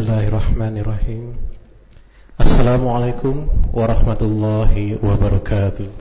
Bismillahirrahmanirrahim. Assalamualaikum warahmatullahi wabarakatuh.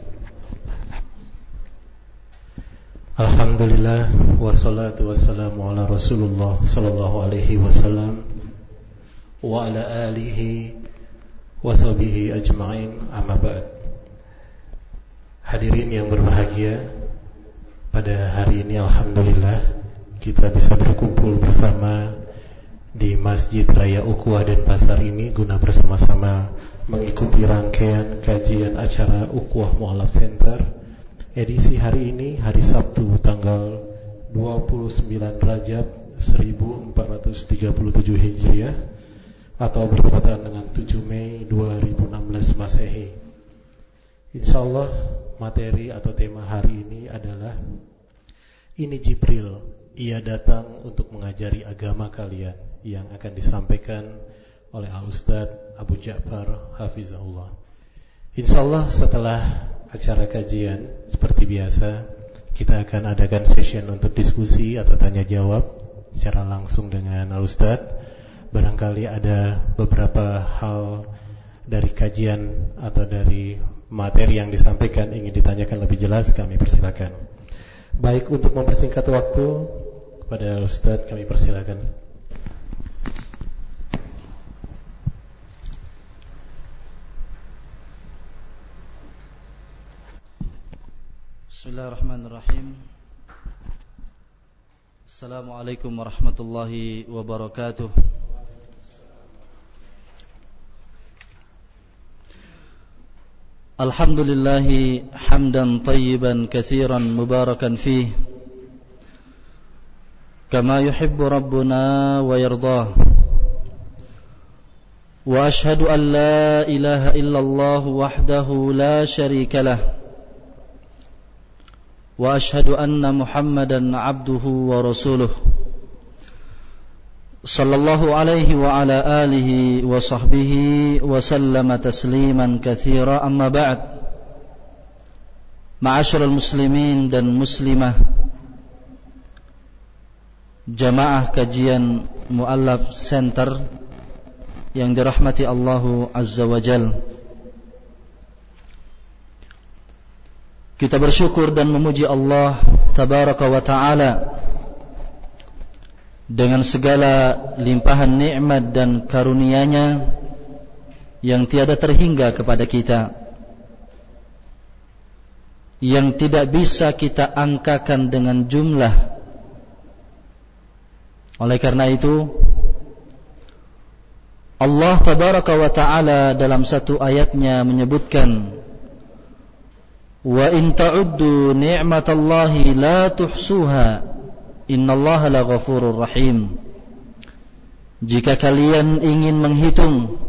Alhamdulillah, wassalatu wassalamu ala Rasulullah sallallahu alaihi wasallam wa ala alihi wa sahbihi ajma'in, amma ba'd. Hadirin yang berbahagia, pada hari ini alhamdulillah kita bisa berkumpul bersama di Masjid Raya Ukhuwah Denpasar ini guna bersama-sama mengikuti rangkaian kajian acara Ukhuwah Mu'allaf Center edisi hari ini, hari Sabtu tanggal 29 Rajab 1437 Hijriah atau bertepatan dengan 7 Mei 2016 Masehi. Insyaallah materi atau tema hari ini adalah ini Jibril, ia datang untuk mengajari agama kalian, yang akan disampaikan oleh Al-Ustadz Abu Ja'far Hafizahullah. Insyaallah setelah acara kajian seperti biasa kita akan adakan session untuk diskusi atau tanya jawab secara langsung dengan Al-Ustadz. Barangkali ada beberapa hal dari kajian atau dari materi yang disampaikan ingin ditanyakan lebih jelas, kami persilakan. Baik, untuk mempersingkat waktu kepada Al-Ustadz kami persilakan. Bismillahirrahmanirrahim. Assalamualaikum warahmatullahi wabarakatuh. Alhamdulillahi hamdan tayyiban katsiran mubarakan fih kama yuhibbu rabbuna wa yardah. Wa ashhadu an la ilaha illallah wahdahu la syarika lah. Wa ashhadu anna Muhammadan abduhu wa rasuluh. Sallallahu alaihi wa ala alihi wa sahbihi wa sallama tasliman katsira, amma ba'd. Ma'asyiral muslimin dan muslimah, jamaah kajian Mu'allaf Center yang dirahmati Allah Azza wa Jalla. Kita bersyukur dan memuji Allah Tabaraka wa Ta'ala dengan segala limpahan nikmat dan karunia-Nya yang tiada terhingga kepada kita, yang tidak bisa kita angkakan dengan jumlah. Oleh karena itu Allah Tabaraka wa Ta'ala dalam satu ayatnya menyebutkan, wa in ta'uddu ni'matallahi la tuhsuha innallaha laghafurur rahim. Jika kalian ingin menghitung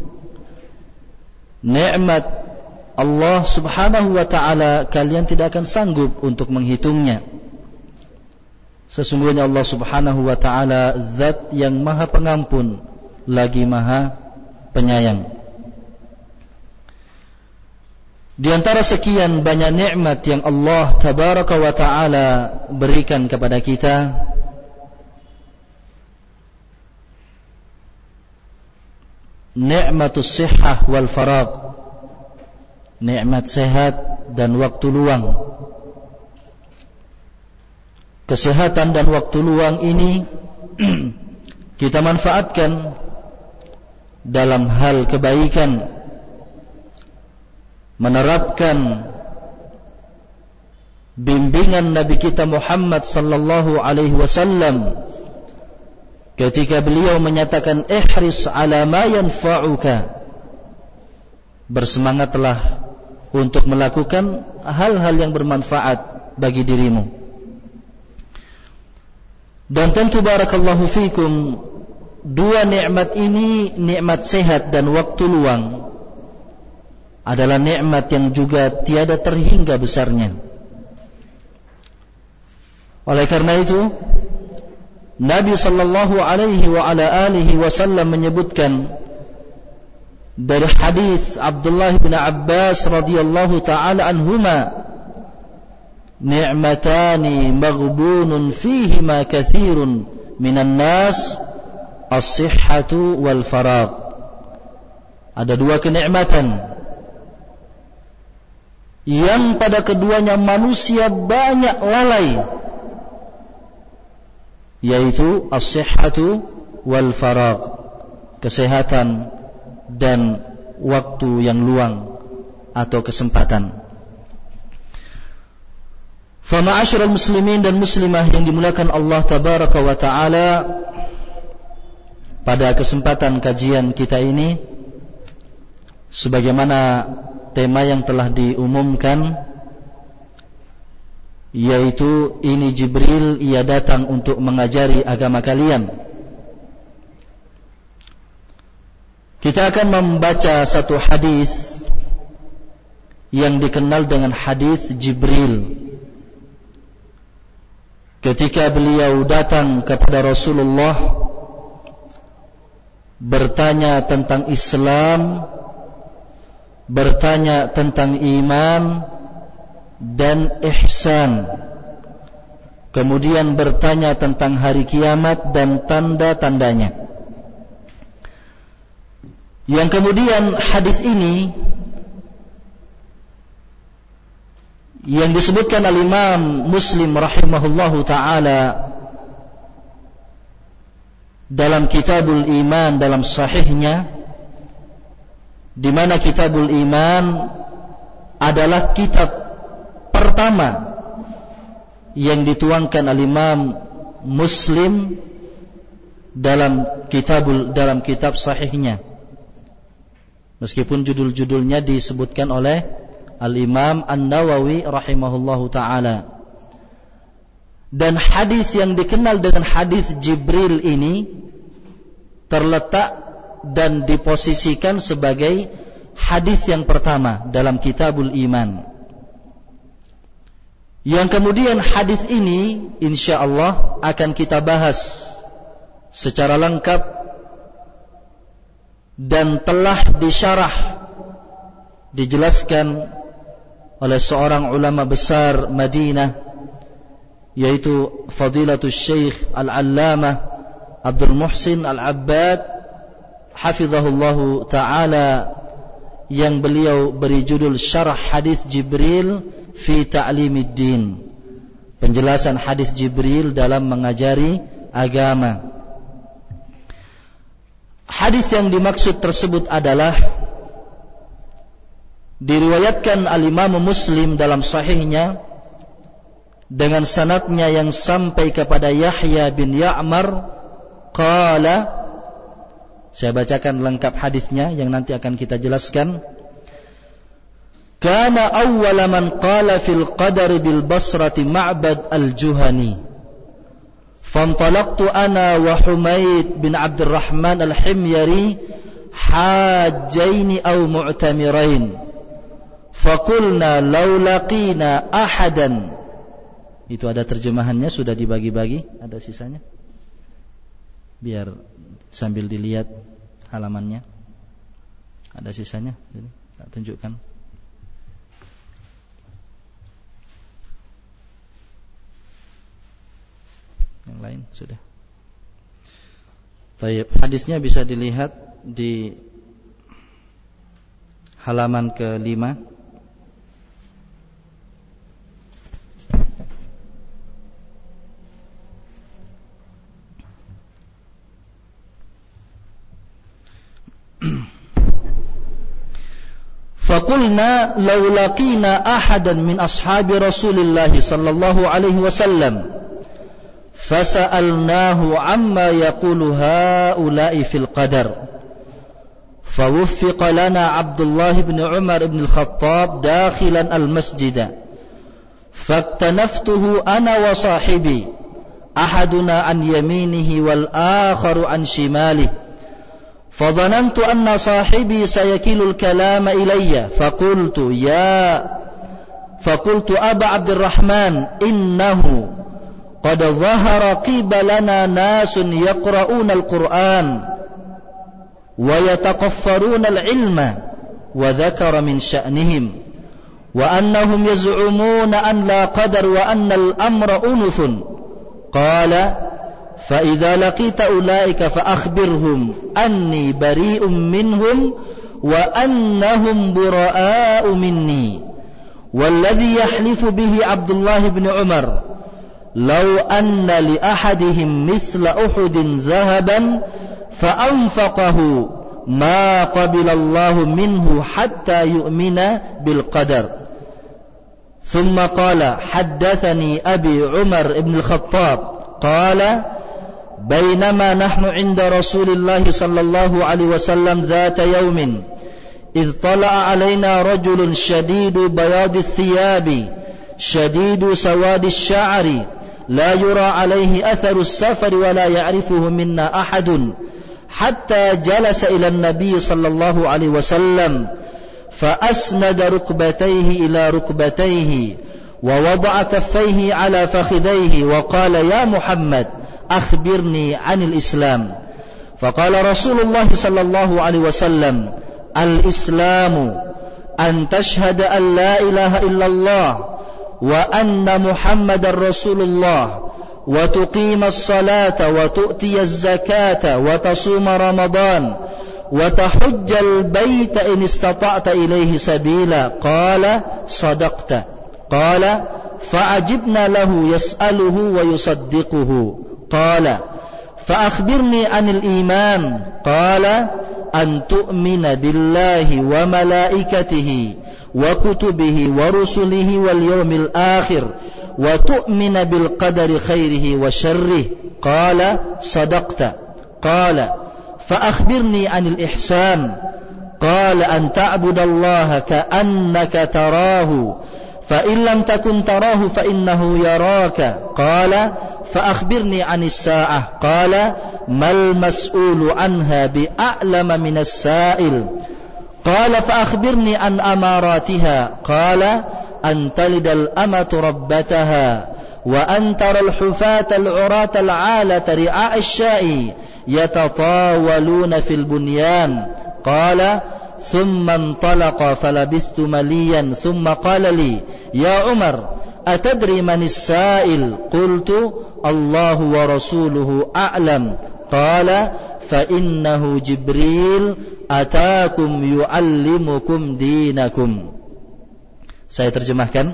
nikmat Allah Subhanahu wa ta'ala, kalian tidak akan sanggup untuk menghitungnya. Sesungguhnya Allah Subhanahu wa ta'ala zat yang maha pengampun lagi maha penyayang. Di antara sekian banyak nikmat yang Allah Tabaraka wa Ta'ala berikan kepada kita, nikmatus sihhah wal faragh, nikmat sehat dan waktu luang. Kesehatan dan waktu luang ini kita manfaatkan dalam hal kebaikan, menerapkan bimbingan Nabi kita Muhammad sallallahu alaihi wasallam ketika beliau menyatakan ihris ala ma yanfa'uka, bersemangatlah untuk melakukan hal-hal yang bermanfaat bagi dirimu. Dan tentu barakallahu fikum, dua nikmat ini, nikmat sehat dan waktu luang, adalah nikmat yang juga tiada terhingga besarnya. Oleh karena itu Nabi sallallahu alaihi wa ala alihi wasallam menyebutkan dari hadis Abdullah bin Abbas radhiyallahu taala anhuma, ni'matani maghbunun fihima katsirun minan nas as-sihhatu wal faragh. Ada dua kenikmatan yang pada keduanya manusia banyak lalai, yaitu as-sihhatu wal faragh, kesehatan dan waktu yang luang atau kesempatan. Fa ma'asyiral muslimin dan muslimah yang dimuliakan Allah tabaraka wa taala, pada kesempatan kajian kita ini, sebagaimana tema yang telah diumumkan, yaitu ini Jibril, ia datang untuk mengajari agama kalian. Kita akan membaca satu hadis yang dikenal dengan hadis Jibril. Ketika beliau datang kepada Rasulullah bertanya tentang Islam, bertanya tentang iman dan ihsan, kemudian bertanya tentang hari kiamat dan tanda-tandanya. Yang kemudian hadis ini yang disebutkan al-Imam Muslim rahimahullahu ta'ala dalam Kitabul Iman, dalam sahihnya, di mana Kitabul Iman adalah kitab pertama yang dituangkan al-Imam Muslim dalam kitab sahihnya, meskipun judul-judulnya disebutkan oleh Al-Imam An-Nawawi rahimahullahu ta'ala. Dan hadis yang dikenal dengan hadis Jibril ini terletak dan diposisikan sebagai hadis yang pertama dalam Kitabul Iman. Yang kemudian hadis ini insyaallah akan kita bahas secara lengkap dan telah disyarah, dijelaskan oleh seorang ulama besar Madinah, yaitu Fadilatul Syekh Al-Allamah Abdul Muhsin Al-Abbad hafizahullahu ta'ala, yang beliau beri judul Syarah Hadis Jibril fi Ta'limiddin, penjelasan hadis Jibril dalam mengajari agama. Hadis yang dimaksud tersebut adalah diriwayatkan al-Imam Muslim dalam sahihnya dengan sanadnya yang sampai kepada Yahya bin Ya'mar qala. Saya bacakan lengkap hadisnya yang nanti akan kita jelaskan. Kana awwala man qala fil qadari bil Basrati Ma'bad al-Juhani, fantalaqtu ana wa Humayd bin Abdurrahman al-Himyari hajjaini aw mu'tamirain, faqulna law laqina ahadan. Itu ada terjemahannya, sudah dibagi-bagi, ada sisanya, biar sambil dilihat halamannya, ada sisanya, jadi tak tunjukkan. Yang lain sudah. Baik, hadisnya bisa dilihat di halaman ke-5. فقلنا لو لقينا أحدا من أصحاب رسول الله صلى الله عليه وسلم فسألناه عما يقول هؤلاء في القدر فوفق لنا عبد الله بن عمر بن الخطاب داخلا المسجد فاكتنفته أنا وصاحبي أحدنا عن يمينه والآخر عن شماله فظننت أن صاحبي سيكل الكلام إلي فقلت أبا عبد الرحمن إنه قد ظهر قبلنا ناس يقرؤون القرآن ويتقفرون العلم وذكر من شأنهم وأنهم يزعمون أن لا قدر وأن الأمر أنف قال fa idza laqita ulaika fa akhbirhum anni bari'un minhum wa annahum bura'a'u minni. Walladhi yahlifu bihi Abdullah bin Umar, law anna li ahadihim mithla Uhudin dhahaban fa anfaqahu ma qabila Allah minhu hatta yu'mina bil qadar. ثم قال حدثني أبي عمر بن الخطاب قال بينما نحن عند رسول الله صلى الله عليه وسلم ذات يوم إذ طلع علينا رجل شديد بياض الثياب شديد سواد الشعر لا يرى عليه أثر السفر ولا يعرفه منا أحد حتى جلس إلى النبي صلى الله عليه وسلم فأسند ركبتيه إلى ركبتيه ووضع كفيه على فخذيه وقال يا محمد أخبرني عن الإسلام. فقال رسول الله صلى الله عليه وسلم الإسلام أن تشهد أن لا إله إلا الله وأن محمد رسول الله وتقيم الصلاة وتؤتي الزكاة وتصوم رمضان وتحج البيت إن استطعت إليه سبيلا. قال صدقت. قال فعجبنا له يسأله ويصدقه. قال فأخبرني عن الإيمان. قال أن تؤمن بالله وملائكته وكتبه ورسله واليوم الآخر وتؤمن بالقدر خيره وشره. قال صدقت. قال فأخبرني عن الإحسان. قال أن تعبد الله كأنك تراه فإن لم تكن تراه فإنه يراك. قال فأخبرني عن الساعة. قال ما المسؤول عنها بأعلم من السائل. قال فأخبرني عن أماراتها. قال أن تلد الأمة ربتها وأن ترى الحفاة العراة العالة رعاء الشاء يتطاولون في البنيان. قال ثم انطلق فلبثت مليا ثم قال لي يا عمر أتدري من السائل؟ قلت الله ورسوله أعلم. قال فإنه جبريل أتاكم يعلمكم دينكم. Saya terjemahkan.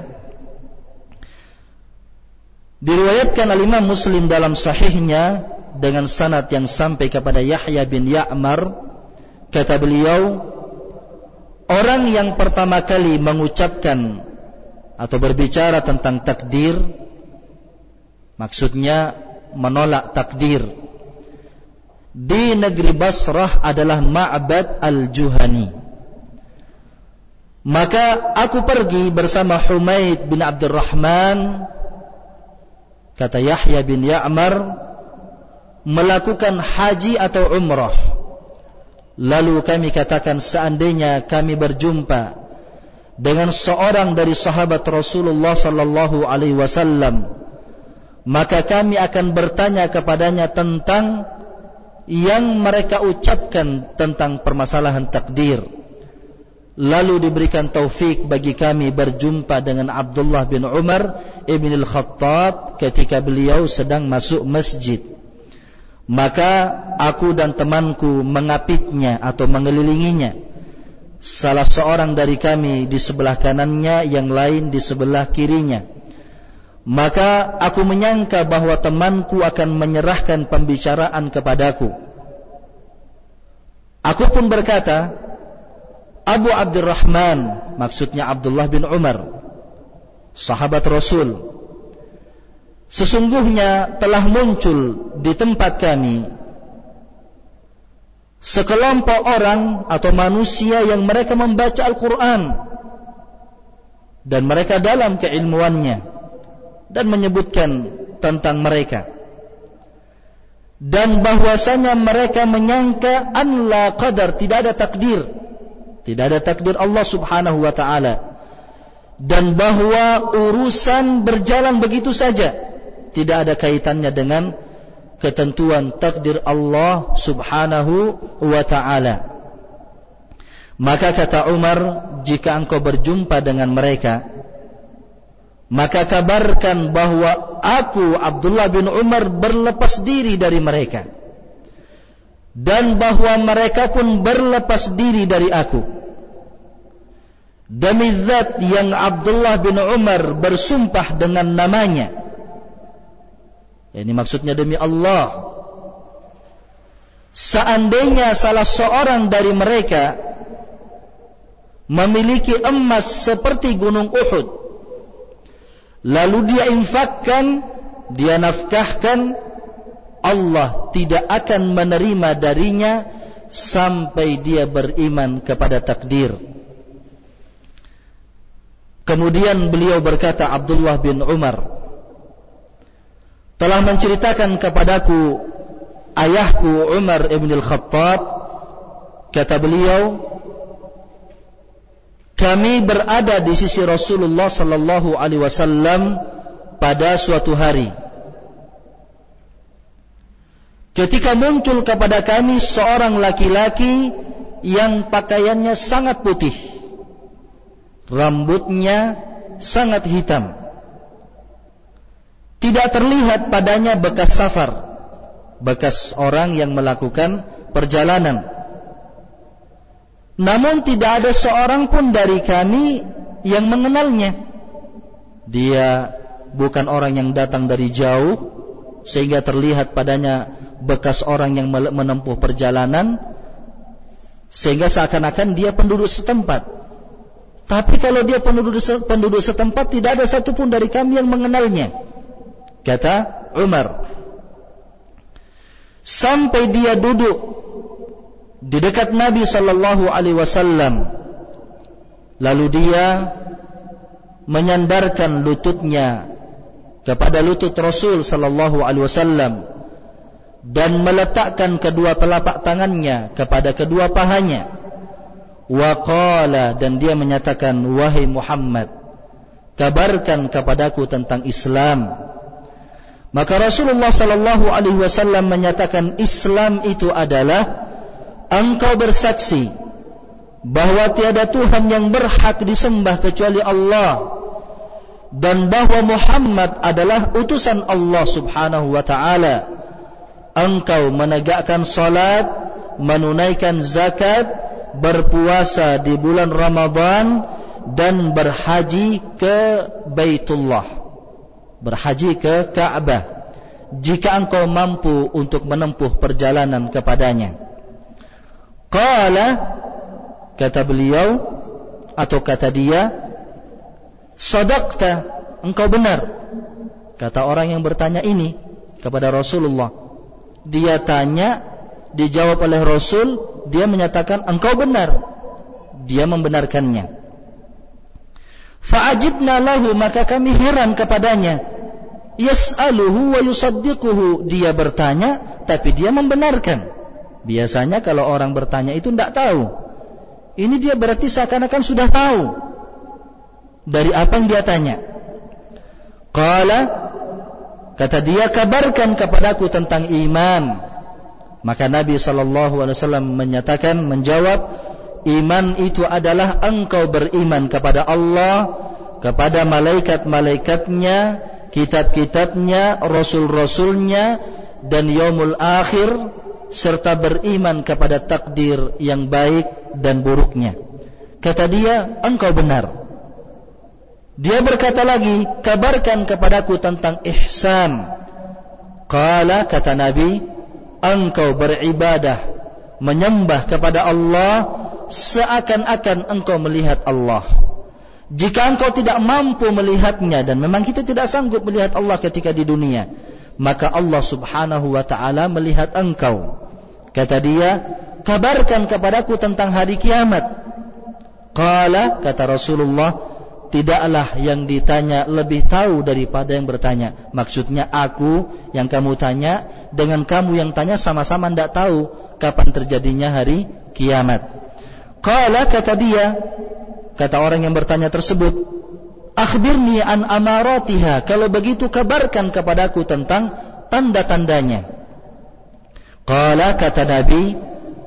Diriwayatkan al-Imam Muslim dalam sahihnya dengan sanad yang sampai kepada Yahya bin Ya'mar, kata beliau, orang yang pertama kali mengucapkan atau berbicara tentang takdir, maksudnya menolak takdir, di negeri Basrah adalah Ma'bad al-Juhani. Maka aku pergi bersama Humaid bin Abdurrahman, kata Yahya bin Ya'mar, melakukan haji atau umrah. Lalu kami katakan, seandainya kami berjumpa dengan seorang dari sahabat Rasulullah sallallahu alaihi wasallam, maka kami akan bertanya kepadanya tentang yang mereka ucapkan tentang permasalahan takdir. Lalu diberikan taufik bagi kami berjumpa dengan Abdullah bin Umar ibn al-Khattab ketika beliau sedang masuk masjid. Maka aku dan temanku mengapitnya atau mengelilinginya. Salah seorang dari kami di sebelah kanannya, yang lain di sebelah kirinya. Maka aku menyangka bahwa temanku akan menyerahkan pembicaraan kepadaku. Aku pun berkata, Abu Abdurrahman, maksudnya Abdullah bin Umar, sahabat Rasul, sesungguhnya telah muncul di tempat kami sekelompok orang atau manusia yang mereka membaca Al-Quran dan mereka dalam keilmuannya, dan menyebutkan tentang mereka, dan bahwasanya mereka menyangka an la qadar, tidak ada takdir, tidak ada takdir Allah subhanahu wa ta'ala, dan bahwa urusan berjalan begitu saja, tidak ada kaitannya dengan ketentuan takdir Allah subhanahu wa ta'ala. Maka kata Umar, jika engkau berjumpa dengan mereka, maka kabarkan bahwa aku Abdullah bin Umar berlepas diri dari mereka, dan bahwa mereka pun berlepas diri dari aku. Demi zat yang Abdullah bin Umar bersumpah dengan namanya, ini maksudnya demi Allah, seandainya salah seorang dari mereka memiliki emas seperti gunung Uhud, lalu dia infakkan, dia nafkahkan, Allah tidak akan menerima darinya sampai dia beriman kepada takdir. Kemudian beliau berkata, Abdullah bin Umar telah menceritakan kepadaku ayahku Umar ibn al-Khattab. Kata beliau, kami berada di sisi Rasulullah sallallahu alaihi wasallam pada suatu hari, ketika muncul kepada kami seorang laki-laki yang pakaiannya sangat putih, rambutnya sangat hitam, tidak terlihat padanya bekas safar, bekas orang yang melakukan perjalanan. Namun tidak ada seorang pun dari kami yang mengenalnya. Dia bukan orang yang datang dari jauh sehingga terlihat padanya bekas orang yang menempuh perjalanan, sehingga seakan-akan dia penduduk setempat. Tapi kalau dia penduduk setempat, tidak ada satupun dari kami yang mengenalnya. Kata Umar, sampai dia duduk di dekat Nabi sallallahu alaihi wasallam, lalu dia menyandarkan lututnya kepada lutut Rasul sallallahu alaihi wasallam dan meletakkan kedua telapak tangannya kepada kedua pahanya. Wa qala, dan dia menyatakan, wahai Muhammad, kabarkan kepadaku tentang Islam. Maka Rasulullah sallallahu alaihi wasallam menyatakan, Islam itu adalah engkau bersaksi bahwa tiada Tuhan yang berhak disembah kecuali Allah, dan bahwa Muhammad adalah utusan Allah subhanahu wa ta'ala. Engkau menegakkan salat, menunaikan zakat, berpuasa di bulan Ramadan, dan berhaji ke Baitullah, berhaji ke Ka'bah, jika engkau mampu untuk menempuh perjalanan kepadanya. Qala, kata beliau atau kata dia, sadaqta, engkau benar. Kata orang yang bertanya ini kepada Rasulullah, dia tanya, dijawab oleh Rasul, dia menyatakan engkau benar, dia membenarkannya. Fa'ajibna lahu, maka kami heran kepadanya. Yas'aluhu wa yusaddiquhu, dia bertanya tapi dia membenarkan. Biasanya kalau orang bertanya itu tidak tahu, ini dia berarti seakan-akan sudah tahu dari apa yang dia tanya. Qala, kata dia, kabarkan kepadaku tentang iman. Maka Nabi SAW menyatakan, menjawab, iman itu adalah engkau beriman kepada Allah, kepada malaikat-malaikatnya, kitab-kitabnya, rasul-rasulnya, dan yaumul akhir, serta beriman kepada takdir yang baik dan buruknya. Kata dia, engkau benar. Dia berkata lagi, kabarkan kepadaku tentang ihsan. Qala, kata Nabi, engkau beribadah, menyembah kepada Allah seakan-akan engkau melihat Allah. Jika engkau tidak mampu melihatnya, dan memang kita tidak sanggup melihat Allah ketika di dunia, maka Allah subhanahu wa ta'ala melihat engkau. Kata dia, kabarkan kepadaku tentang hari kiamat. Qala, kata Rasulullah, tidaklah yang ditanya lebih tahu daripada yang bertanya. Maksudnya aku yang kamu tanya dengan kamu yang tanya sama-sama tidak tahu kapan terjadinya hari kiamat. Qala, kata dia, kata orang yang bertanya tersebut, akhbirni an amaratiha, kalau begitu kabarkan kepadaku tentang tanda-tandanya. Qala, kata Nabi,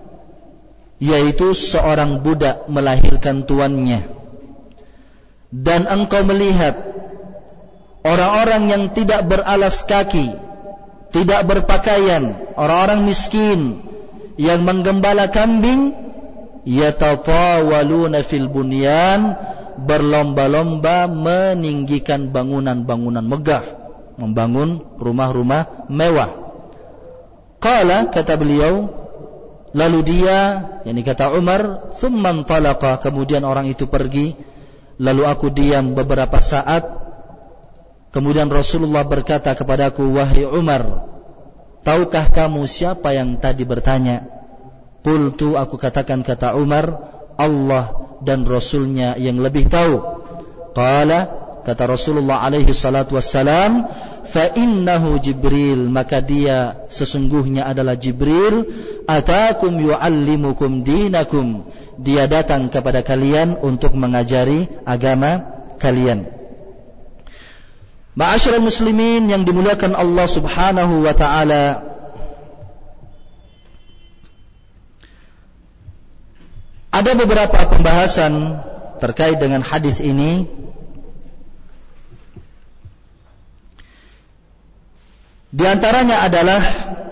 yaitu seorang budak melahirkan tuannya, dan engkau melihat orang-orang yang tidak beralas kaki, tidak berpakaian, orang-orang miskin yang menggembala kambing, yatatawaluna fil bunyan, berlomba-lomba meninggikan bangunan-bangunan megah, membangun rumah-rumah mewah. Qala, kata beliau, lalu dia, yakni kata Umar, thumma intalaqa, kemudian orang itu pergi, lalu aku diam beberapa saat, kemudian Rasulullah berkata kepadaku, wahai Umar, tahukah kamu siapa yang tadi bertanya? Qultu, aku katakan, kata Umar, Allah dan Rasulnya yang lebih tahu. Qala, kata Rasulullah alaihi salatu wassalam, fa innahu Jibril, maka dia sesungguhnya adalah Jibril, atakum yuallimukum dinakum, dia datang kepada kalian untuk mengajari agama kalian. Ma'asyiral muslimin yang dimuliakan Allah Subhanahu wa taala, ada beberapa pembahasan terkait dengan hadis ini. Di antaranya adalah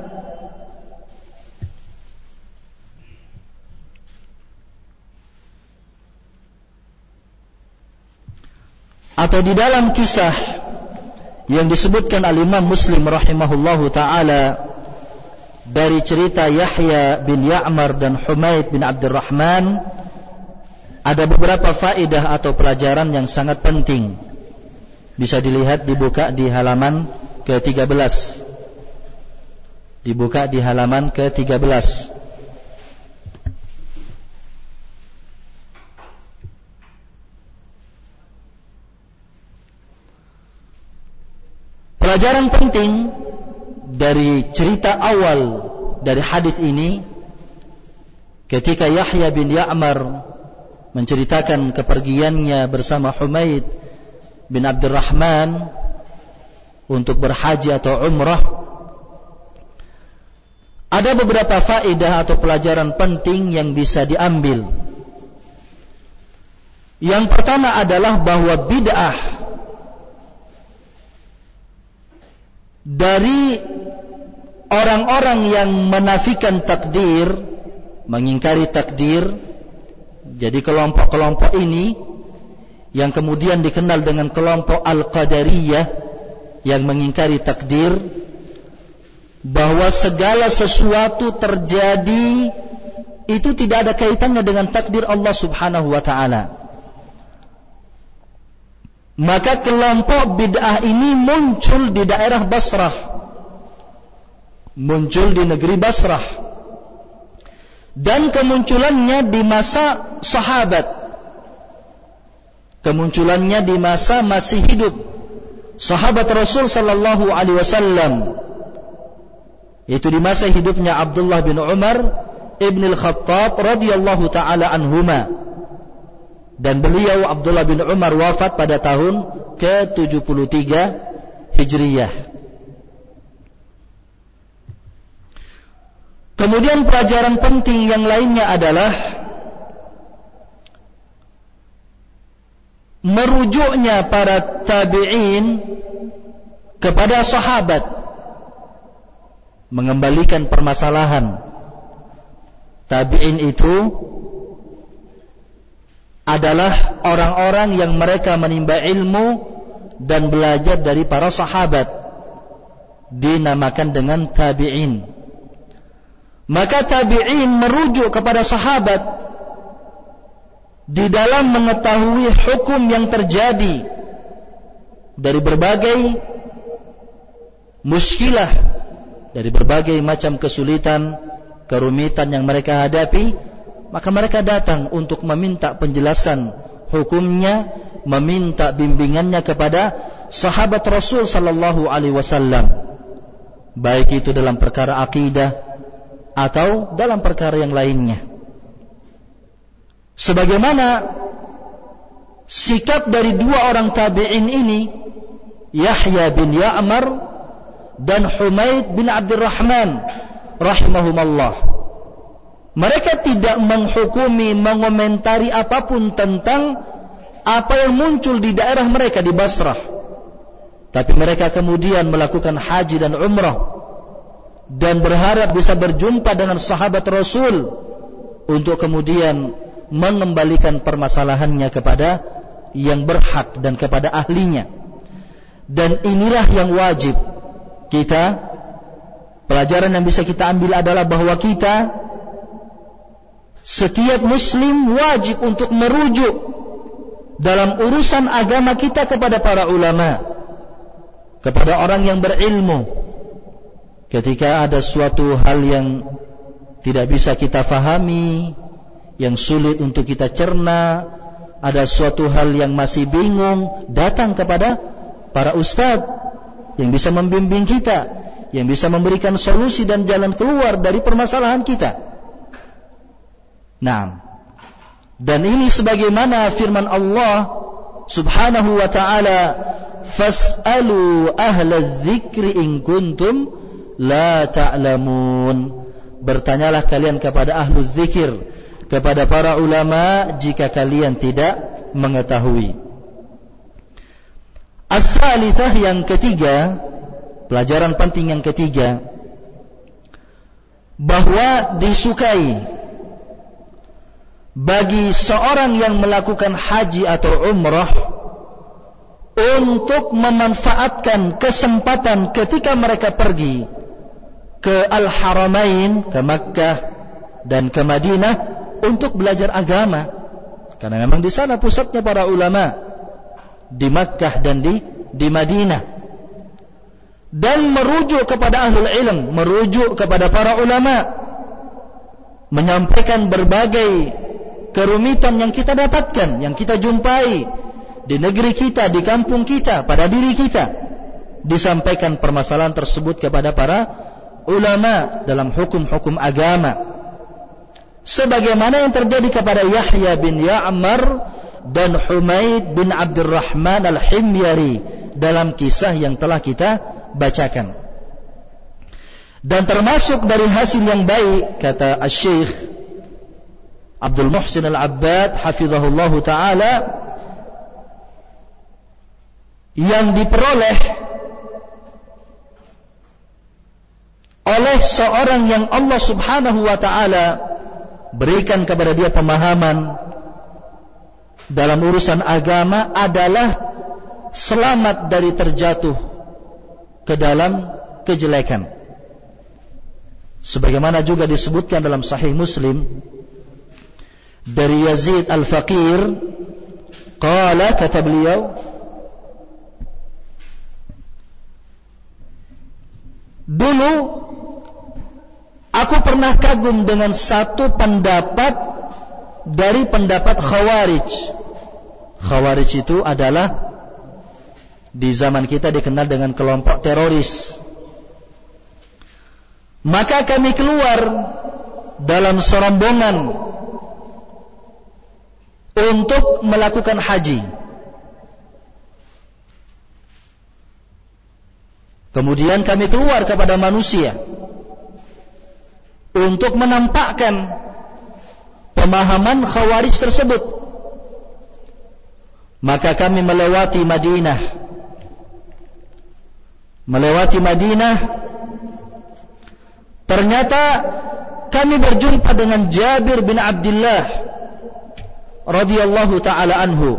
atau di dalam kisah yang disebutkan al-Imam Muslim rahimahullahu taala dari cerita Yahya bin Ya'mar dan Humaid bin Abdurrahman, ada beberapa faedah atau pelajaran yang sangat penting. Bisa dilihat, dibuka di halaman ke-13. Dibuka di halaman ke-13. Pelajaran penting dari cerita awal dari hadis ini, ketika Yahya bin Ya'mar menceritakan kepergiannya bersama Humaid bin Abdurrahman untuk berhaji atau umrah, ada beberapa faedah atau pelajaran penting yang bisa diambil. Yang pertama adalah bahwa bid'ah dari orang-orang yang menafikan takdir, mengingkari takdir, jadi kelompok-kelompok ini yang kemudian dikenal dengan kelompok Al-Qadariyah yang mengingkari takdir, bahwa segala sesuatu terjadi itu tidak ada kaitannya dengan takdir Allah Subhanahu wa taala. Maka kelompok bid'ah ini muncul di daerah Basrah, muncul di negeri Basrah, dan kemunculannya di masa sahabat, kemunculannya di masa masih hidup sahabat Rasul sallallahu alaihi wasallam, yaitu di masa hidupnya Abdullah bin Umar ibn al-Khattab radhiyallahu taala anhuma, dan beliau Abdullah bin Umar wafat pada tahun ke-73 Hijriyah. Kemudian pelajaran penting yang lainnya adalah merujuknya para tabi'in kepada sahabat, mengembalikan permasalahan. Tabi'in itu adalah orang-orang yang mereka menimba ilmu dan belajar dari para sahabat, dinamakan dengan tabi'in. Maka tabi'in merujuk kepada sahabat di dalam mengetahui hukum yang terjadi dari berbagai muskilah, dari berbagai macam kesulitan, kerumitan yang mereka hadapi. Maka mereka datang untuk meminta penjelasan hukumnya, meminta bimbingannya kepada sahabat Rasul sallallahu alaihi wasallam, baik itu dalam perkara akidah atau dalam perkara yang lainnya. Sebagaimana sikap dari dua orang tabi'in ini, Yahya bin Ya'mar dan Humaid bin Abdurrahman rahimahumallah, mereka tidak menghukumi, mengomentari apapun tentang apa yang muncul di daerah mereka di Basrah. tapi mereka kemudian melakukan haji dan umrah dan berharap bisa berjumpa dengan sahabat Rasul untuk kemudian mengembalikan permasalahannya kepada yang berhak dan kepada ahlinya. Dan inilah yang wajib kita, pelajaran yang bisa kita ambil adalah bahwa kita, setiap muslim wajib untuk merujuk dalam urusan agama kita kepada para ulama, kepada orang yang berilmu. Ketika ada suatu hal yang tidak bisa kita fahami, yang sulit untuk kita cerna, ada suatu hal yang masih bingung, datang kepada para ustadz yang bisa membimbing kita, yang bisa memberikan solusi dan jalan keluar dari permasalahan kita. Nah, dan ini sebagaimana firman Allah Subhanahu wa ta'ala, fas'alu ahla dzikri in kuntum la ta'lamun. Bertanyalah kalian kepada ahlu dzikir, kepada para ulama jika kalian tidak mengetahui. As-salisah, yang ketiga, pelajaran penting yang ketiga, bahwa disukai bagi seorang yang melakukan haji atau umrah untuk memanfaatkan kesempatan ketika mereka pergi ke Al-Haramain, ke Makkah dan ke Madinah untuk belajar agama. Karena memang di sana pusatnya para ulama, di Makkah dan di Madinah. Dan merujuk kepada ahlul ilm, merujuk kepada para ulama, menyampaikan berbagai kerumitan yang kita dapatkan, yang kita jumpai di negeri kita, di kampung kita, pada diri kita. Disampaikan permasalahan tersebut kepada para ulama dalam hukum-hukum agama, sebagaimana yang terjadi kepada Yahya bin Ya'mar dan Humaid bin Abdurrahman al-Himyari dalam kisah yang telah kita bacakan. Dan termasuk dari hasil yang baik, kata Asy-Syaikh Abdul Muhsin Al-Abbad hafizahullahu ta'ala, yang diperoleh oleh seorang yang Allah Subhanahu wa ta'ala berikan kepada dia pemahaman dalam urusan agama adalah selamat dari terjatuh ke dalam kejelekan. Sebagaimana juga disebutkan dalam Sahih Muslim dari Yazid Al-Faqir, qala, kata beliau, dulu aku pernah kagum dengan satu pendapat dari pendapat Khawarij. Khawarij itu adalah di zaman kita dikenal dengan kelompok teroris. Maka kami keluar dalam serombongan untuk melakukan haji. Kemudian kami keluar kepada manusia untuk menampakkan pemahaman Khawarij tersebut. Maka kami melewati Madinah. Ternyata kami berjumpa dengan Jabir bin Abdullah radhiyallahu ta'ala anhu.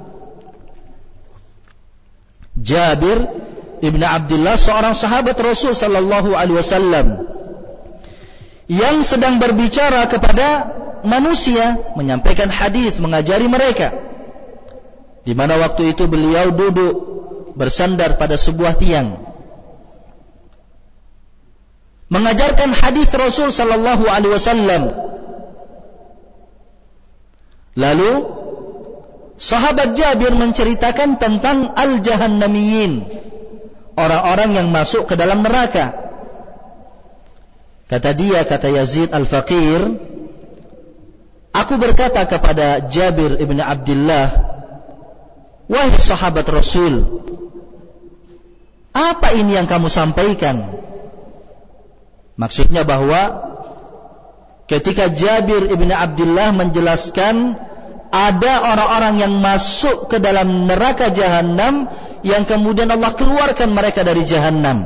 Jabir ibn Abdullah, seorang sahabat Rasul sallallahu alaihi wasallam, yang sedang berbicara kepada manusia, menyampaikan hadis, mengajari mereka. Di mana waktu itu beliau duduk bersandar pada sebuah tiang, mengajarkan hadis Rasul sallallahu alaihi wasallam. Lalu sahabat Jabir menceritakan tentang al-jahannamiyin, orang-orang yang masuk ke dalam neraka. Kata dia, kata Yazid Al-Faqir, aku berkata kepada Jabir ibn Abdullah, wahai sahabat Rasul, apa ini yang kamu sampaikan? Maksudnya bahwa ketika Jabir ibn Abdullah menjelaskan ada orang-orang yang masuk ke dalam neraka jahanam yang kemudian Allah keluarkan mereka dari Jahannam.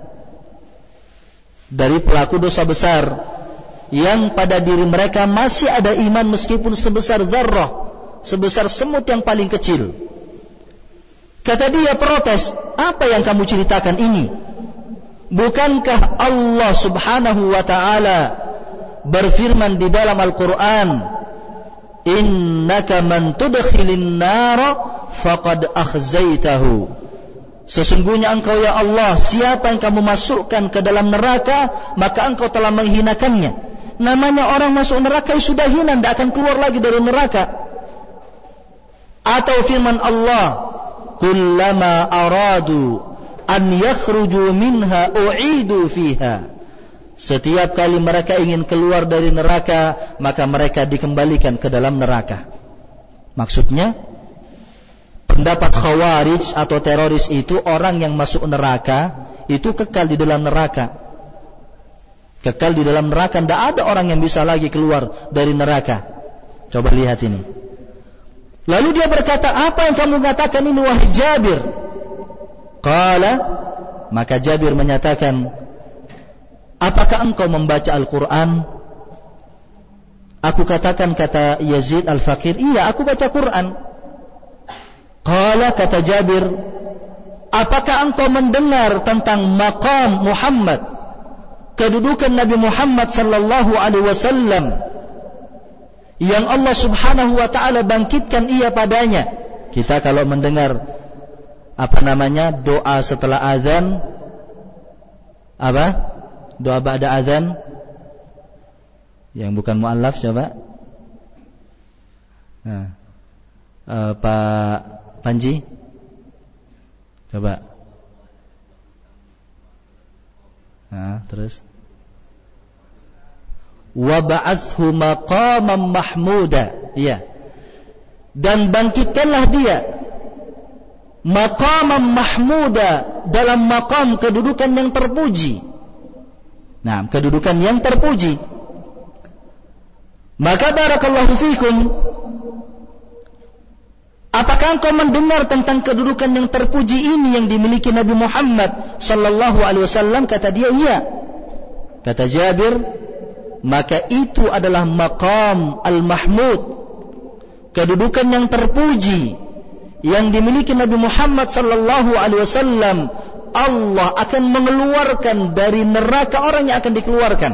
Dari pelaku dosa besar yang pada diri mereka masih ada iman meskipun sebesar dzarrah, sebesar semut yang paling kecil. Kata dia protes, apa yang kamu ceritakan ini? Bukankah Allah subhanahu wa ta'ala berfirman di dalam Al-Quran, innaka man tudkhilin nara faqad akhzaitahu. Sesungguhnya engkau ya Allah, siapa yang kamu masukkan ke dalam neraka, maka engkau telah menghinakannya. Namanya orang masuk neraka sudah hina, tidak akan keluar lagi dari neraka. Atau firman Allah, kullama aradu an yakhruju minha u'idu fiha. Setiap kali mereka ingin keluar dari neraka, maka mereka dikembalikan ke dalam neraka. Maksudnya, pendapat Khawarij atau teroris itu orang yang masuk neraka itu kekal di dalam neraka. Kekal di dalam neraka, tidak ada orang yang bisa lagi keluar dari neraka. Coba lihat ini. Lalu dia berkata, apa yang kamu katakan ini wahai Jabir? Qala, maka Jabir menyatakan, apakah engkau membaca Al-Quran? Aku katakan, kata Yazid Al-Faqir, iya aku baca Quran. Qala, kata Jabir, apakah engkau mendengar tentang maqam Muhammad, kedudukan Nabi Muhammad sallallahu alaihi wasallam yang Allah subhanahu wa ta'ala bangkitkan ia padanya? Kita kalau mendengar doa setelah azan, doa ba'da azan yang bukan mu'allaf, coba Pak Panji, coba. Terus wa ba'athhu maqaman mahmuda, ya, dan bangkitkanlah dia maqaman mahmuda, dalam maqam kedudukan yang terpuji. Nah, kedudukan yang terpuji. Maka barakallahu fikum, apakah engkau mendengar tentang kedudukan yang terpuji ini yang dimiliki Nabi Muhammad sallallahu alaihi wasallam? Kata dia, iya. Kata Jabir, maka itu adalah maqam al-mahmud, kedudukan yang terpuji yang dimiliki Nabi Muhammad sallallahu alaihi wasallam. Allah akan mengeluarkan dari neraka orang yang akan dikeluarkan.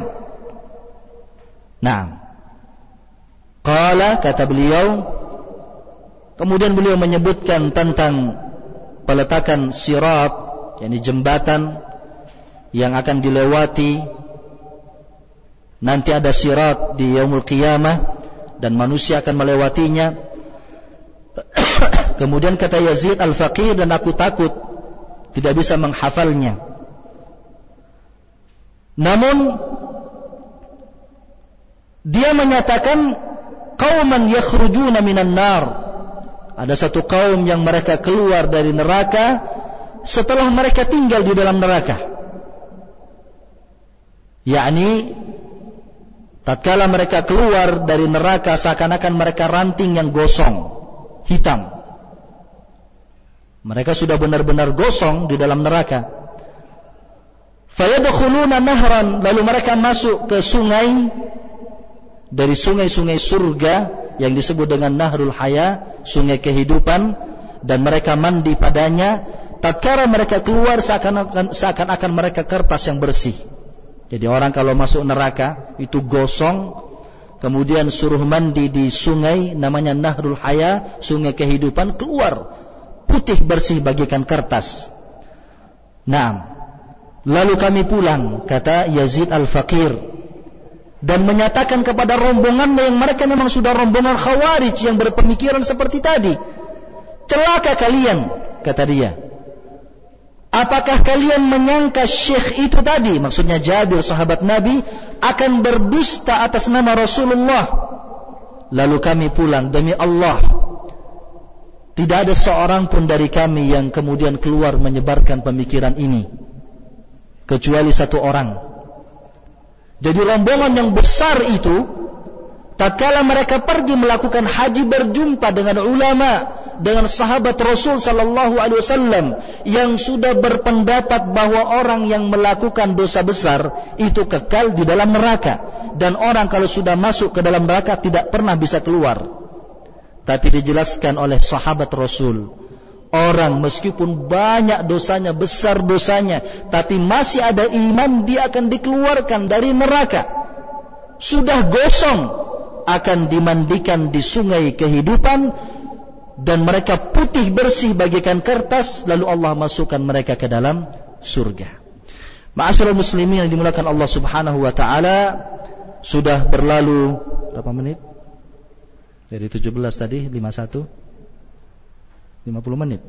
Nah, qala, kata beliau, kemudian beliau menyebutkan tentang peletakan sirat, yakni jembatan yang akan dilewati. Nanti ada sirat di yaumul qiyamah dan manusia akan melewatinya. Kemudian kata Yazid Al-Faqir, dan aku takut tidak bisa menghafalnya. Namun dia menyatakan qauman yakhrujuna minan nar, ada satu kaum yang mereka keluar dari neraka setelah mereka tinggal di dalam neraka. Yakni tatkala mereka keluar dari neraka, seakan-akan mereka ranting yang gosong, hitam. Mereka sudah benar-benar gosong di dalam neraka. Fayadkhuluna nahran, lalu mereka masuk ke sungai dari sungai-sungai surga yang disebut dengan Nahrul Haya, sungai kehidupan, dan mereka mandi padanya. Tatkala mereka keluar, seakan-akan mereka kertas yang bersih. Jadi orang kalau masuk neraka itu gosong, kemudian suruh mandi di sungai namanya Nahrul Haya, sungai kehidupan, keluar putih bersih bagaikan kertas. Naam. Lalu kami pulang, kata Yazid Al-Faqir, dan menyatakan kepada rombongannya yang mereka memang sudah rombongan Khawarij yang berpemikiran seperti tadi, celaka kalian, kata dia. Apakah kalian menyangka syekh itu tadi, maksudnya Jabir sahabat Nabi, akan berdusta atas nama Rasulullah? Lalu kami pulang, demi Allah, tidak ada seorang pun dari kami yang kemudian keluar menyebarkan pemikiran ini, kecuali satu orang. Jadi rombongan yang besar itu, tatkala mereka pergi melakukan haji, berjumpa dengan ulama, dengan sahabat Rasul sallallahu alaihi wasallam yang sudah berpendapat bahwa orang yang melakukan dosa besar itu kekal di dalam neraka, dan orang kalau sudah masuk ke dalam neraka tidak pernah bisa keluar. Tapi dijelaskan oleh sahabat Rasul, orang meskipun banyak dosanya, besar dosanya, tapi masih ada iman, dia akan dikeluarkan dari neraka. Sudah gosong, akan dimandikan di sungai kehidupan, dan mereka putih bersih bagaikan kertas, lalu Allah masukkan mereka ke dalam surga. Ma'asyiral muslimin yang dimuliakan Allah Subhanahu wa taala, sudah berlalu berapa menit? Dari 17 tadi 51 50 menit.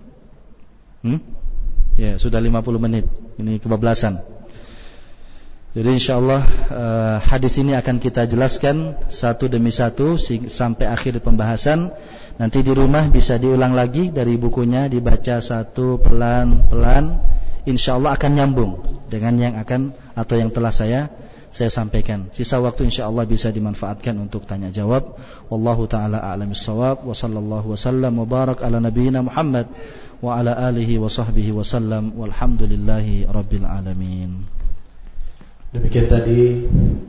Ya, sudah 50 menit. Ini kebablasan. Jadi insyaallah hadis ini akan kita jelaskan satu demi satu sampai akhir pembahasan. Nanti di rumah bisa diulang lagi dari bukunya, dibaca satu pelan-pelan. Insyaallah akan nyambung dengan yang akan atau yang telah saya sampaikan. Sisa waktu insyaallah bisa dimanfaatkan untuk tanya jawab. Wallahu taala a'lam bissawab. Wa sallallahu wasallam wa barak ala nabiyyina Muhammad wa ala alihi wa sahbihi wasallam. Walhamdulillahi rabbil alamin. Demikian tadi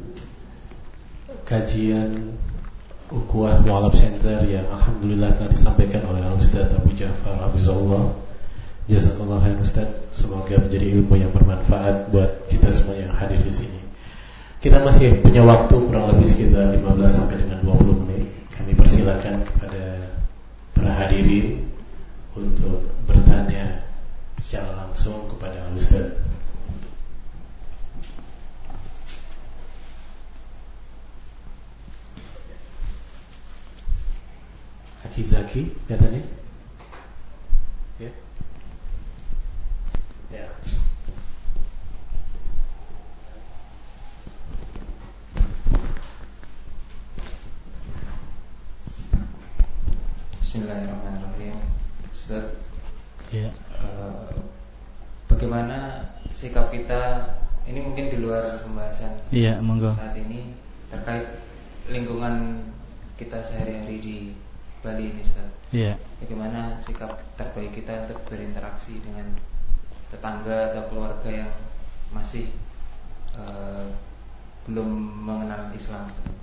kajian Ukhuwah Mu'alaf Center yang alhamdulillah telah disampaikan oleh Ustaz Abu Ja'far Hafizahullah. Jazakallah khairan Ustaz. Semoga menjadi ilmu yang bermanfaat buat kita semua yang hadir di sini. Kita masih punya waktu kurang lebih sekitar 15 sampai dengan 20 menit. Kami persilakan kepada para hadirin untuk bertanya secara langsung kepada Ustaz. Haki Zaki, katanya? Ya. Ya. Bismillahirrahmanirrahim. Ustaz, ya. Bagaimana sikap kita, ini mungkin di luar pembahasan monggo. Saat ini terkait lingkungan kita sehari-hari di Bali ini, Ustaz. Bagaimana sikap terbaik kita untuk berinteraksi dengan tetangga atau keluarga yang masih belum mengenal Islam, Ustaz?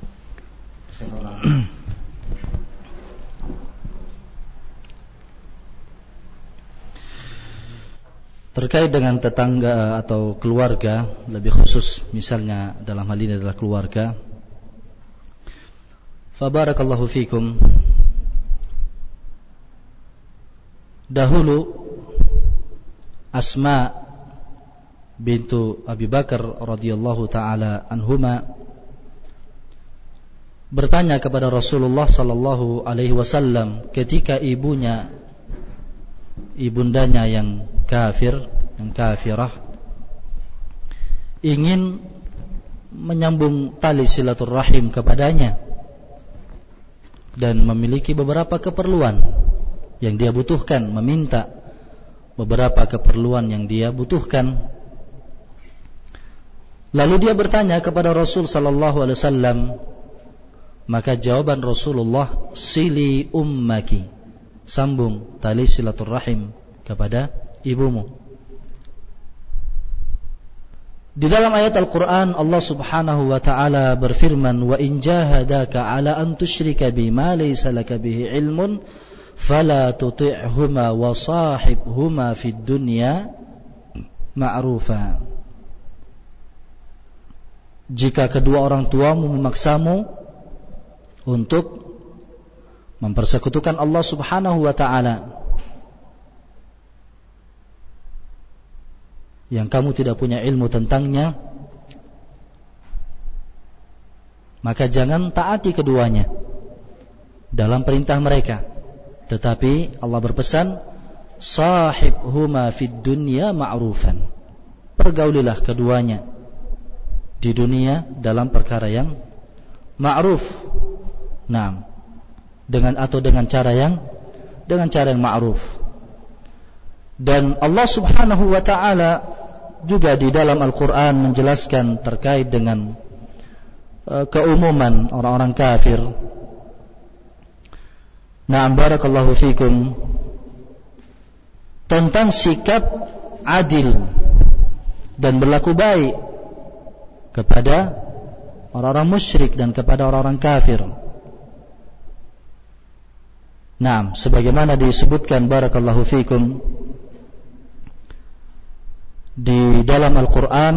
Terkait dengan tetangga atau keluarga, lebih khusus misalnya dalam hal ini adalah keluarga, fabarakallahu fikum. Dahulu Asma bintu Abi Bakar radhiyallahu taala anhuma bertanya kepada Rasulullah sallallahu alaihi wasallam ketika ibundanya yang kafirah ingin menyambung tali silaturahim kepadanya dan memiliki beberapa keperluan yang dia butuhkan, meminta beberapa keperluan yang dia butuhkan. Lalu dia bertanya kepada Rasul sallallahu alaihi wasallam, maka jawaban Rasulullah, sili ummaki, sambung tali silaturahim kepada ibumu. Di dalam ayat Al-Quran Allah subhanahu wa ta'ala berfirman, wa in jahadaka ala an tusyrika bima laysa laka bihi ilmun fala tuti'huma wa sahibhuma fid dunya ma'rufa. Jika kedua orang tuamu memaksamu untuk mempersekutukan Allah subhanahu wa ta'ala yang kamu tidak punya ilmu tentangnya, maka jangan taati keduanya dalam perintah mereka. Tetapi Allah berpesan, sahibhuma fid dunya ma'rufan, pergaulilah keduanya di dunia dalam perkara yang ma'ruf. Naam, dengan cara yang ma'ruf. Dan Allah subhanahu wa ta'ala juga di dalam Al-Quran menjelaskan terkait dengan keumuman orang-orang kafir. Na'am, barakallahu fikum. Tentang sikap adil dan berlaku baik kepada orang-orang musyrik dan kepada orang-orang kafir. Naam, sebagaimana disebutkan barakallahu fikum di dalam Al-Qur'an,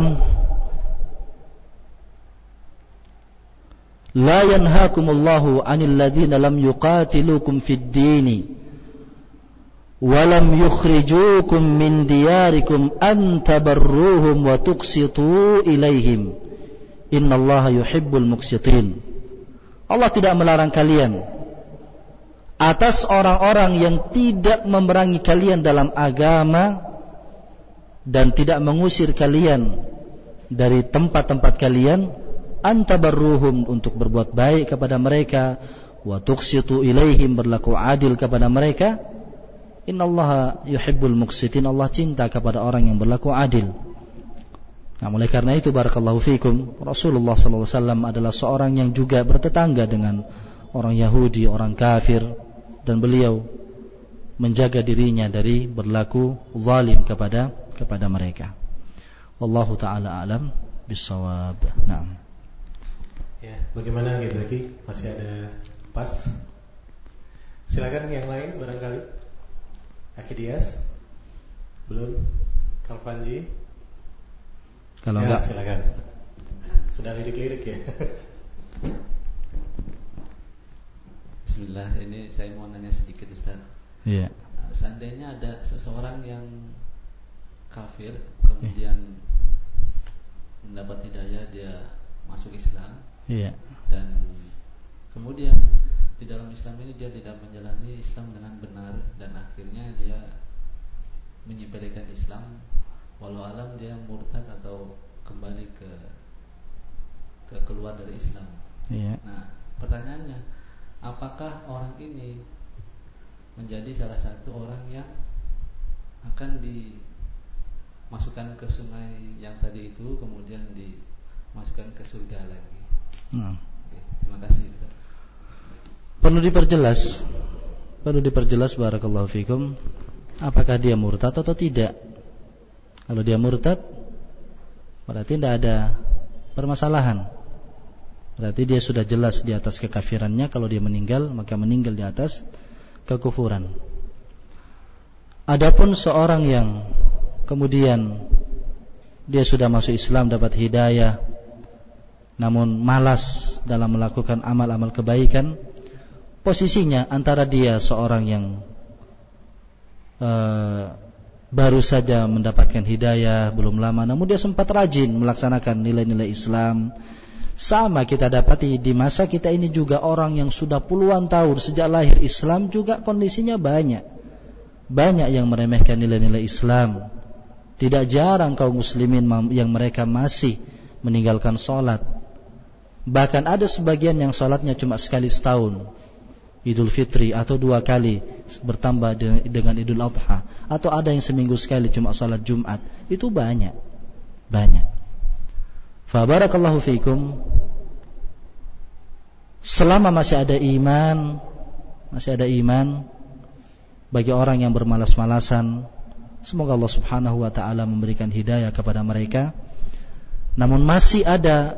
la yanhaakumullahu 'anil ladzina lam yuqatilukum fid dini wa lam yukhrijukum min diyarikum an tabarruhum wa tuqsitu ilaihim innallaha yuhibbul muqsitin. Allah tidak melarang kalian atas orang-orang yang tidak memerangi kalian dalam agama dan tidak mengusir kalian dari tempat-tempat kalian, antabarruhum, untuk berbuat baik kepada mereka, wa tuqsitu ilaihim, berlaku adil kepada mereka. Innallaha yuhibbul muqsitin, Allah cinta kepada orang yang berlaku adil. Nah, oleh karena itu barakallahu fikum, Rasulullah sallallahu alaihi wasallam adalah seorang yang juga bertetangga dengan orang Yahudi, orang kafir, dan beliau menjaga dirinya dari berlaku zalim kepada mereka. Wallahu taala alam bissawab. Naam. Ya, bagaimana gitu lagi? Masih ada pas? Silakan yang lain barangkali. Akidias? Belum? Kalpanji? Kalau ya, enggak, silakan. Sedang lirik-lirik ya. Bismillah, ini saya mau nanya sedikit Ustaz. Iya. Seandainya ada seseorang yang kafir kemudian mendapat hidayah, dia masuk Islam. Iya. Dan kemudian di dalam Islam ini dia tidak menjalani Islam dengan benar dan akhirnya dia menyepelekan Islam, walau alam dia murtad atau kembali ke keluar dari Islam. Iya. Nah, pertanyaannya, apakah orang ini menjadi salah satu orang yang akan dimasukkan ke sungai yang tadi itu, kemudian dimasukkan ke surga lagi? Oke, terima kasih. Perlu diperjelas barakallahu fikum, apakah dia murtad atau tidak. Kalau dia murtad, berarti tidak ada permasalahan. Berarti dia sudah jelas di atas kekafirannya. Kalau dia meninggal, maka meninggal di atas kekufuran. Adapun seorang yang kemudian dia sudah masuk Islam, dapat hidayah, namun malas dalam melakukan amal-amal kebaikan, posisinya antara dia seorang yang baru saja mendapatkan hidayah, belum lama, namun dia sempat rajin melaksanakan nilai-nilai Islam. Sama kita dapati di masa kita ini juga orang yang sudah puluhan tahun sejak lahir Islam juga kondisinya banyak yang meremehkan nilai-nilai Islam. Tidak jarang kaum muslimin yang mereka masih meninggalkan sholat. Bahkan ada sebagian yang sholatnya cuma sekali setahun, Idul Fitri, atau 2 kali bertambah dengan Idul Adha, atau ada yang seminggu sekali cuma sholat Jumat. Itu banyak. Fa barakallahu fikum, selama masih ada iman bagi orang yang bermalas-malasan, semoga Allah Subhanahu wa taala memberikan hidayah kepada mereka. Namun masih ada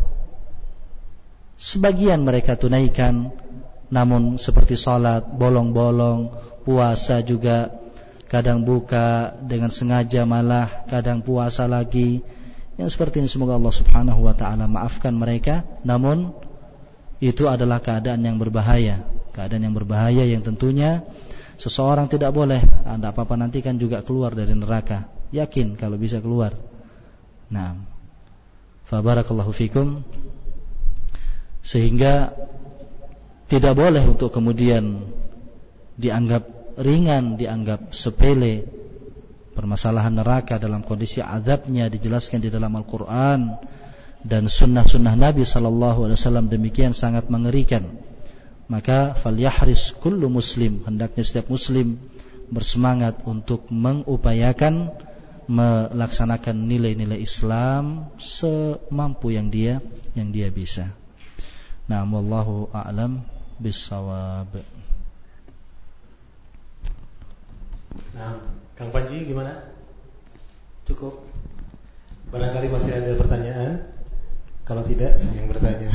sebagian mereka tunaikan, namun seperti salat bolong-bolong, puasa juga kadang buka dengan sengaja, malah kadang puasa lagi. Yang seperti ini semoga Allah Subhanahu wa taala maafkan mereka. Namun itu adalah keadaan yang berbahaya yang tentunya seseorang tidak boleh, ada apa-apa nanti kan juga keluar dari neraka. Yakin kalau bisa keluar. Nah, fa barakallahu fikum. Sehingga tidak boleh untuk kemudian dianggap ringan, dianggap sepele. Permasalahan neraka dalam kondisi azabnya dijelaskan di dalam Al-Quran dan sunnah-sunnah Nabi SAW demikian sangat mengerikan. Maka falyahris kullu muslim, hendaknya setiap muslim bersemangat untuk mengupayakan melaksanakan nilai-nilai Islam semampu yang dia bisa. Nah, wallahu a'lam bissawab. Nah, Kang Panji gimana? Cukup? Barangkali masih ada pertanyaan. Kalau tidak, saya yang bertanya.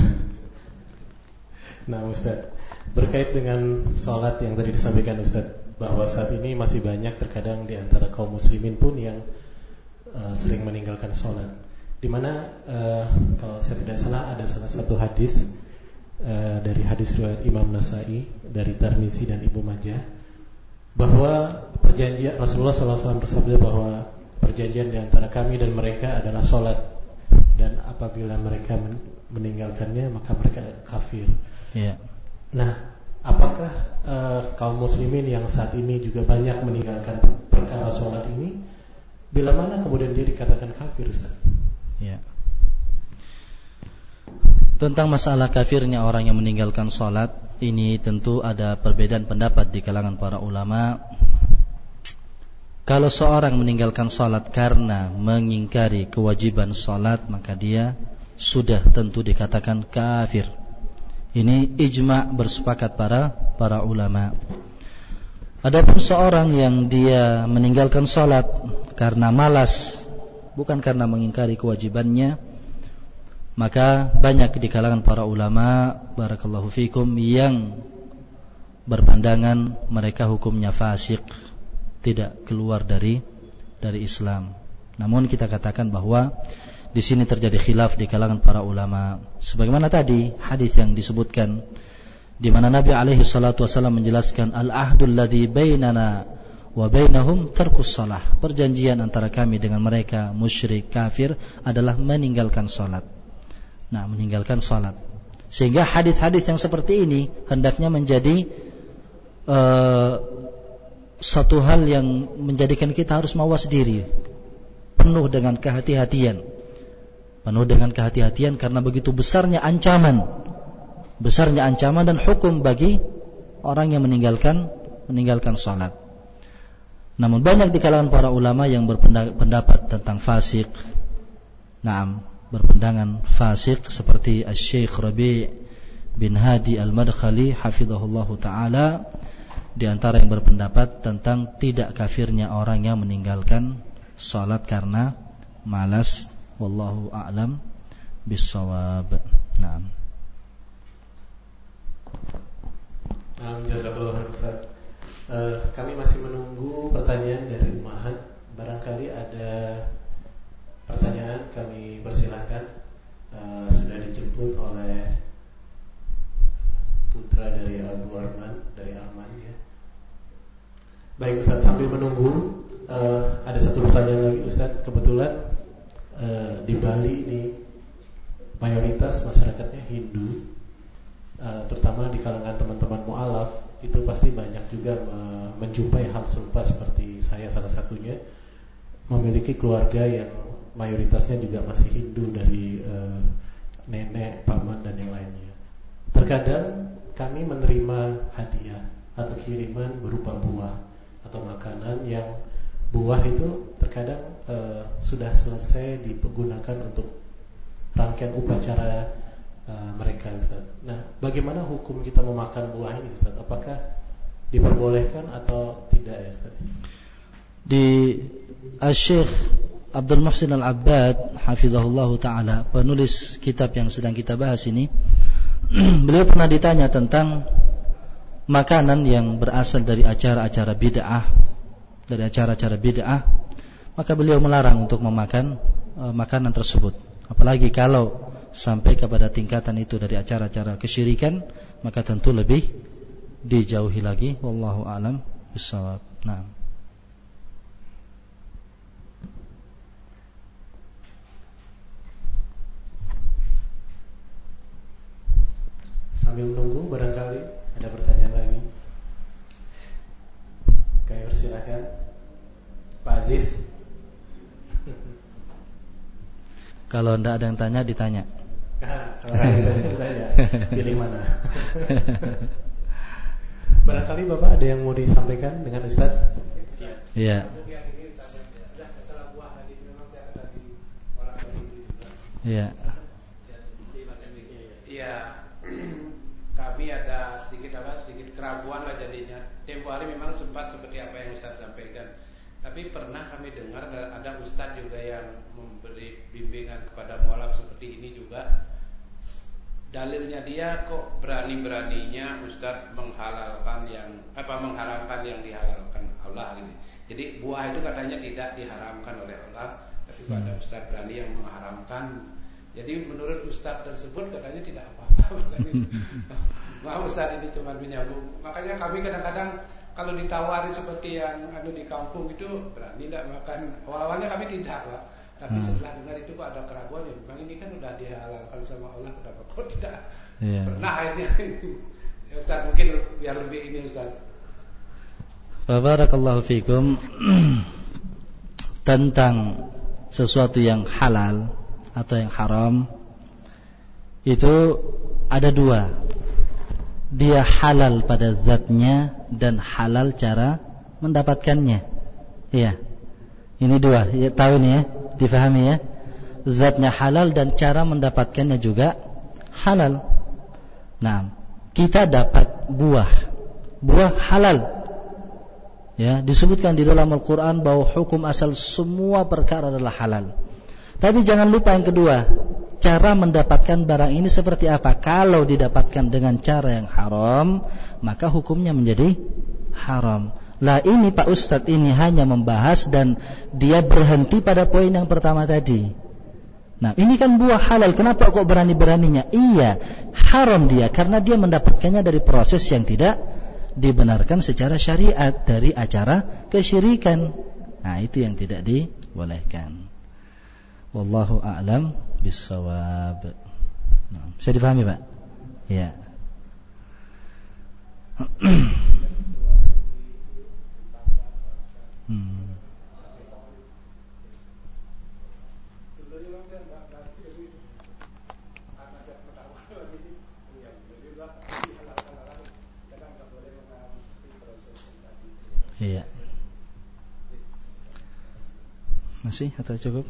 Nah, Ustaz, berkait dengan sholat yang tadi disampaikan Ustaz, bahwa saat ini masih banyak terkadang di antara kaum muslimin pun yang sering meninggalkan sholat. Dimana kalau saya tidak salah ada salah satu hadis dari hadis riwayat Imam Nasai dari Tirmizi dan Ibnu Majah, bahwa perjanjian Rasulullah SAW bersabda bahwa perjanjian di antara kami dan mereka adalah sholat, dan apabila mereka meninggalkannya maka mereka kafir. Yeah. Nah, apakah kaum muslimin yang saat ini juga banyak meninggalkan perkara sholat ini, bila mana kemudian dia dikatakan kafir, Ustaz? Ya. Tentang masalah kafirnya orang yang meninggalkan sholat, ini tentu ada perbedaan pendapat di kalangan para ulama. Kalau seorang meninggalkan sholat karena mengingkari kewajiban sholat, maka dia sudah tentu dikatakan kafir. Ini ijma' bersepakat para ulama. Adapun seorang yang dia meninggalkan sholat karena malas, bukan karena mengingkari kewajibannya, maka banyak di kalangan para ulama, barakallahu fikum, yang berpandangan mereka hukumnya fasik, tidak keluar dari Islam. Namun kita katakan bahwa di sini terjadi khilaf di kalangan para ulama. Sebagaimana tadi hadis yang disebutkan, di mana Nabi alaihi salatu wasallam menjelaskan al-ahdul ladzi bainana wa bainahum tarkus shalah. Perjanjian antara kami dengan mereka musyrik kafir adalah meninggalkan salat. Nah, meninggalkan salat. Sehingga hadis-hadis yang seperti ini hendaknya menjadi satu hal yang menjadikan kita harus mawas diri, penuh dengan kehati-hatian. Penuh dengan kehati-hatian karena begitu besarnya ancaman dan hukum bagi orang yang meninggalkan salat. Namun banyak di kalangan para ulama yang berpendapat tentang fasik. Naam, berpandangan fasik seperti Asy-Syaikh Rabi' bin Hadi Al-Madkhali hafizahullahu taala, di antara yang berpendapat tentang tidak kafirnya orang yang meninggalkan salat karena malas. Wallahu a'lam bis-shawab. Naam. Jazakallahu khairan Ustaz. Kami masih menunggu pertanyaan dari Umahat. Barangkali ada pertanyaan, kami persilahkan. Sudah dijemput oleh putra dari Abu Arman, dari Arman ya. Baik Ustaz, sambil menunggu ada satu pertanyaan lagi Ustaz. Kebetulan di Bali ini mayoritas masyarakatnya Hindu, terutama di kalangan teman-teman mu'alaf. Itu pasti banyak juga menjumpai hal serupa seperti saya salah satunya, memiliki keluarga yang mayoritasnya juga masih Hindu, dari nenek, paman dan yang lainnya. Terkadang kami menerima hadiah atau kiriman berupa buah atau makanan yang buah itu terkadang sudah selesai digunakan untuk rangkaian upacara mereka, Ustaz. Nah, bagaimana hukum kita memakan buah ini, Ustaz? Apakah diperbolehkan atau tidak, ya, Ustaz? Di Syekh Abdul Muhsin Al-Abbad hafizahullahu taala, penulis kitab yang sedang kita bahas ini, beliau pernah ditanya tentang makanan yang berasal dari acara-acara bid'ah, maka beliau melarang untuk memakan makanan tersebut. Apalagi kalau sampai kepada tingkatan itu dari acara-acara kesyirikan, maka tentu lebih dijauhi lagi. Wallahu a'lam bishawab. Nah. Sambil menunggu barangkali ada pertanyaan lagi. Kami persilakan Pak Aziz. Kalau tidak ada yang tanya, ditanya. Pilih mana? Barangkali Bapak ada yang mau disampaikan dengan Ustaz? Iya. Iya. Iya. Kami ada sedikit keraguan lah jadinya. tempo hari memang sempat seperti apa yang Ustaz sampaikan. Tapi pernah kami dengar ada Ustaz juga yang memberi bimbingan kepada mualaf seperti ini juga. Dalilnya dia kok berani-beraninya Ustaz menghalalkan mengharamkan yang dihalalkan Allah ini. Jadi buah itu katanya tidak diharamkan oleh Allah, tapi pada Ustaz berani yang mengharamkan. Jadi menurut Ustaz tersebut katanya tidak apa-apa. Maaf Ustaz, ini cuma menyambung. Makanya kami kadang-kadang kalau ditawari seperti yang di kampung itu berani tidak makan. Awalnya kami tidak, Pak. Tapi setelah dengar itu kok ada keraguan ya. Memang ini kan sudah dihalalkan sama Allah, kenapa kok tidak? Pernah akhirnya ya Ustaz, mungkin biar lebih ini Ustaz. Barakallahu fikum. Tentang sesuatu yang halal atau yang haram itu ada dua. Dia halal pada zatnya dan halal cara mendapatkannya. Iya. Ini dua, ya, tahu nih ya, difahami ya. Zatnya halal dan cara mendapatkannya juga halal. Nah, kita dapat buah halal. Ya, disebutkan di dalam Al-Qur'an bahwa hukum asal semua perkara adalah halal. Tapi jangan lupa yang kedua, cara mendapatkan barang ini seperti apa. Kalau didapatkan dengan cara yang haram, maka hukumnya menjadi haram. Lah ini Pak Ustadz ini hanya membahas dan dia berhenti pada poin yang pertama tadi. Nah ini kan buah halal, kenapa kok berani-beraninya? Iya, haram dia karena dia mendapatkannya dari proses yang tidak dibenarkan secara syariat, dari acara kesyirikan. Nah itu yang tidak dibolehkan. Wallahu a'lam bissawab. Nah, bisa difahami Pak? Ya. Iya. Masih atau cukup?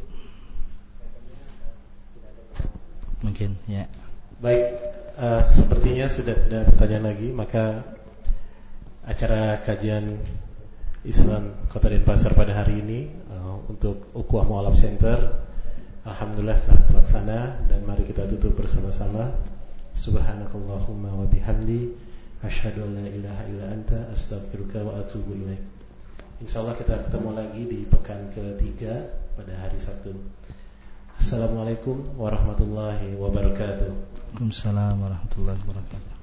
Mungkin ya. Baik, sepertinya sudah tidak ada pertanyaan lagi, maka acara kajian Islam Kota Denpasar pada hari ini untuk Ukhuwah Mu'alaf Center alhamdulillah telah terlaksana, dan mari kita tutup bersama-sama. Subhanakallahumma wa bihamdi asyhadu an la ilaha illa anta astaghfiruka wa atubu ilaik. Insyaallah kita ketemu lagi di pekan ketiga pada hari Sabtu. Assalamualaikum warahmatullahi wabarakatuh. Waalaikumsalam warahmatullahi wabarakatuh.